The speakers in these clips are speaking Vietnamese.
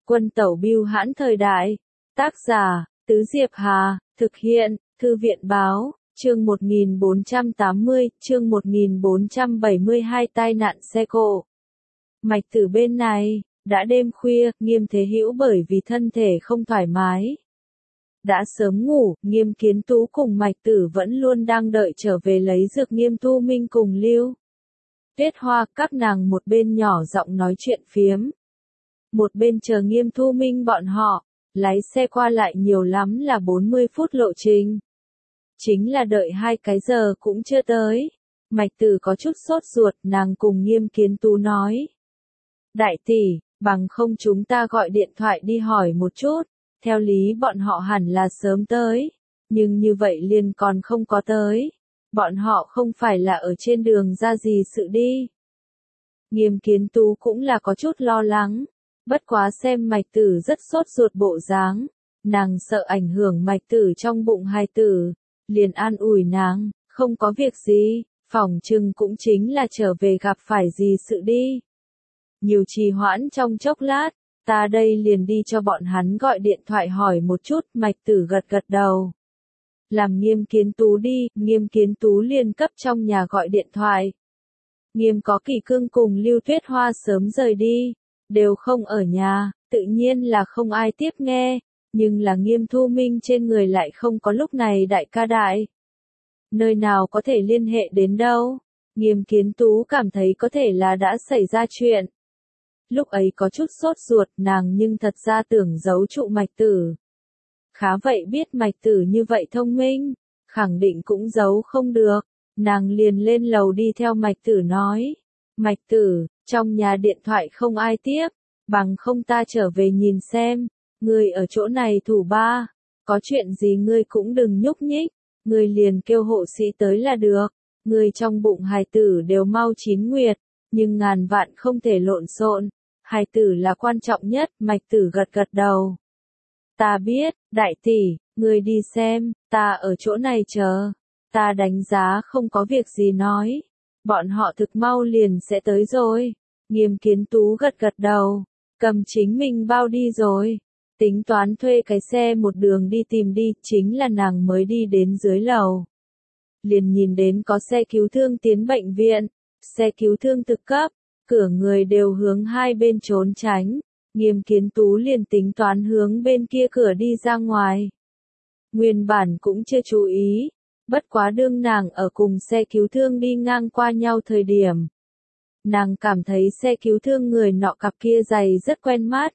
Quân tẩu bưu hãn thời đại. Tác giả, Tứ Diệp Hà, thực hiện, Thư viện báo, chương 1480, chương 1472 tai nạn xe cộ. Mạch Tử bên này, đã đêm khuya, Nghiêm Thế Hữu bởi vì thân thể không thoải mái. Đã sớm ngủ, Nghiêm Kiến Tú cùng Mạch Tử vẫn luôn đang đợi trở về lấy dược Nghiêm Thu Minh cùng Lưu Tuyết Hoa, các nàng một bên nhỏ giọng nói chuyện phiếm. Một bên chờ Nghiêm Thu Minh bọn họ, lái xe qua lại nhiều lắm là 40 phút lộ trình. Chính là đợi 2 cái giờ cũng chưa tới. Mạch Tử có chút sốt ruột, nàng cùng Nghiêm Kiến Tú nói. Đại tỷ, bằng không chúng ta gọi điện thoại đi hỏi một chút, theo lý bọn họ hẳn là sớm tới, nhưng như vậy liền còn không có tới. Bọn họ không phải là ở trên đường ra gì sự đi. Nghiêm Kiến Tú cũng là có chút lo lắng, bất quá xem Mạch Tử rất sốt ruột bộ dáng, nàng sợ ảnh hưởng Mạch Tử trong bụng hài tử, liền an ủi nàng, không có việc gì, phỏng chừng cũng chính là trở về gặp phải gì sự đi. Nhiều trì hoãn trong chốc lát, ta đây liền đi cho bọn hắn gọi điện thoại hỏi một chút. Mạch Tử gật gật đầu. Làm Nghiêm Kiến Tú đi, Nghiêm Kiến Tú liền cấp trong nhà gọi điện thoại. Nghiêm Có Kỳ Cương cùng Lưu Tuyết Hoa sớm rời đi, đều không ở nhà, tự nhiên là không ai tiếp nghe, nhưng là Nghiêm Thu Minh trên người lại không có lúc này đại ca đại. Nơi nào có thể liên hệ đến đâu? Nghiêm Kiến Tú cảm thấy có thể là đã xảy ra chuyện. Lúc ấy có chút sốt ruột, nàng nhưng thật ra tưởng giấu trụ Mạch Tử. Khá vậy biết Mạch Tử như vậy thông minh, khẳng định cũng giấu không được, nàng liền lên lầu đi theo Mạch Tử nói. Mạch Tử, trong nhà điện thoại không ai tiếp, bằng không ta trở về nhìn xem, ngươi ở chỗ này thủ ba, có chuyện gì ngươi cũng đừng nhúc nhích, ngươi liền kêu hộ sĩ tới là được, ngươi trong bụng hài tử đều mau 9 nguyệt, nhưng ngàn vạn không thể lộn xộn, hài tử là quan trọng nhất. Mạch Tử gật gật đầu. Ta biết, đại tỷ, ngươi đi xem, ta ở chỗ này chờ, ta đánh giá không có việc gì nói, bọn họ thực mau liền sẽ tới rồi. Nghiêm Kiến Tú gật gật đầu, cầm chính mình bao đi rồi, tính toán thuê cái xe một đường đi tìm đi, chính là nàng mới đi đến dưới lầu. Liền nhìn đến có xe cứu thương tiến bệnh viện, xe cứu thương thực cấp, cửa người đều hướng hai bên trốn tránh. Nghiêm Kiến Tú liền tính toán hướng bên kia cửa đi ra ngoài. Nguyên bản cũng chưa chú ý, bất quá đương nàng ở cùng xe cứu thương đi ngang qua nhau thời điểm. Nàng cảm thấy xe cứu thương người nọ cặp kia giày rất quen mắt.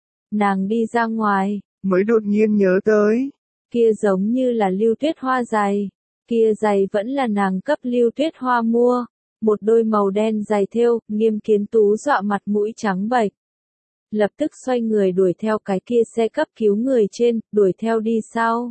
Nàng đi ra ngoài, mới đột nhiên nhớ tới. Kia giống như là Lưu Tuyết Hoa giày, kia giày vẫn là nàng cấp Lưu Tuyết Hoa mua, một đôi màu đen giày thêu. Nghiêm Kiến Tú dọa mặt mũi trắng bệch. Lập tức xoay người đuổi theo cái kia xe cấp cứu người trên, đuổi theo đi sau.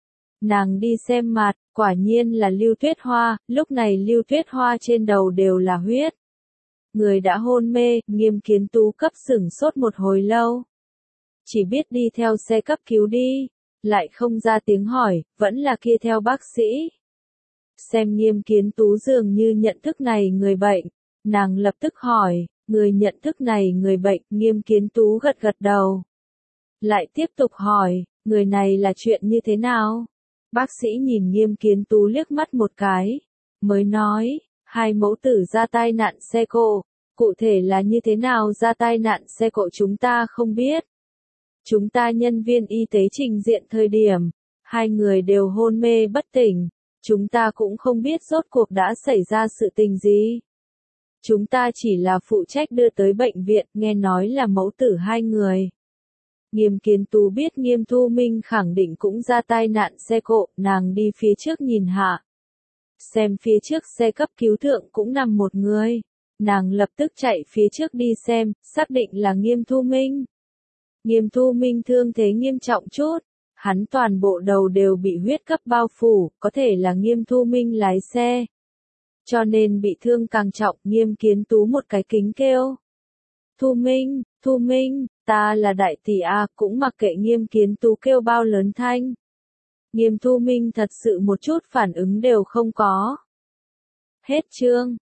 Nàng đi xem mặt, quả nhiên là Lưu Tuyết Hoa, lúc này Lưu Tuyết Hoa trên đầu đều là huyết. Người đã hôn mê, Nghiêm Kiến Tú cấp sửng sốt một hồi lâu. Chỉ biết đi theo xe cấp cứu đi, lại không ra tiếng hỏi, vẫn là kia theo bác sĩ. Xem Nghiêm Kiến Tú dường như nhận thức này người bệnh, nàng lập tức hỏi. Người nhận thức này người bệnh. Nghiêm Kiến Tú gật gật đầu. Lại tiếp tục hỏi, người này là chuyện như thế nào? Bác sĩ nhìn Nghiêm Kiến Tú liếc mắt một cái, mới nói, hai mẫu tử ra tai nạn xe cộ, cụ thể là như thế nào ra tai nạn xe cộ chúng ta không biết. Chúng ta nhân viên y tế trình diện thời điểm, hai người đều hôn mê bất tỉnh, chúng ta cũng không biết rốt cuộc đã xảy ra sự tình gì. Chúng ta chỉ là phụ trách đưa tới bệnh viện, nghe nói là mẫu tử hai người. Nghiêm Kiến Tú biết Nghiêm Thu Minh khẳng định cũng ra tai nạn xe cộ, nàng đi phía trước nhìn hạ. Xem phía trước xe cấp cứu thượng cũng nằm một người. Nàng lập tức chạy phía trước đi xem, xác định là Nghiêm Thu Minh. Nghiêm Thu Minh thương thế nghiêm trọng chút, hắn toàn bộ đầu đều bị huyết cấp bao phủ, có thể là Nghiêm Thu Minh lái xe. Cho nên bị thương càng trọng. Nghiêm Kiến Tú một cái kính kêu. Thu Minh, ta là đại tỷ a, cũng mặc kệ Nghiêm Kiến Tú kêu bao lớn thanh. Nghiêm Thu Minh thật sự một chút phản ứng đều không có. Hết chương.